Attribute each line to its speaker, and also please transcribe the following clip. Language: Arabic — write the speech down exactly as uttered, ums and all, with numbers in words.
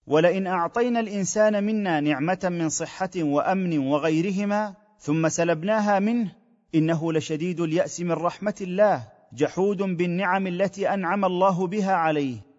Speaker 1: ولئن اعطينا الانسان منا نعمه من صحه وامن وغيرهما ثم سلبناها منه انه لشديد الياس من رحمه الله، جحود بالنعم التي انعم الله بها عليه،